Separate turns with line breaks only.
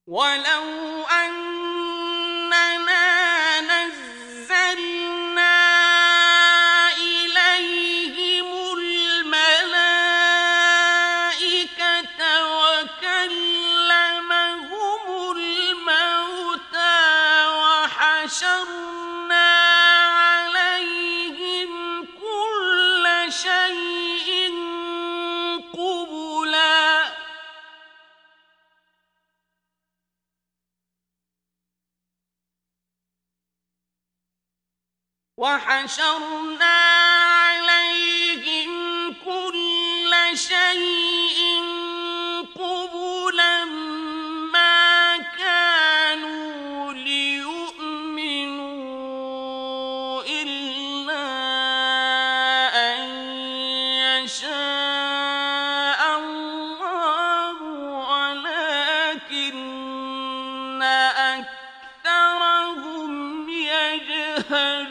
ولو أننا نزلنا إليهم الملائكة وكلمهم الموتى وحشرنا عليهم كل شيء قبلا وحشرنا عليهم كل شيء قبلا ما كانوا ليؤمنوا إلا أن يشاء الله ولكن أكثرهم يجهلون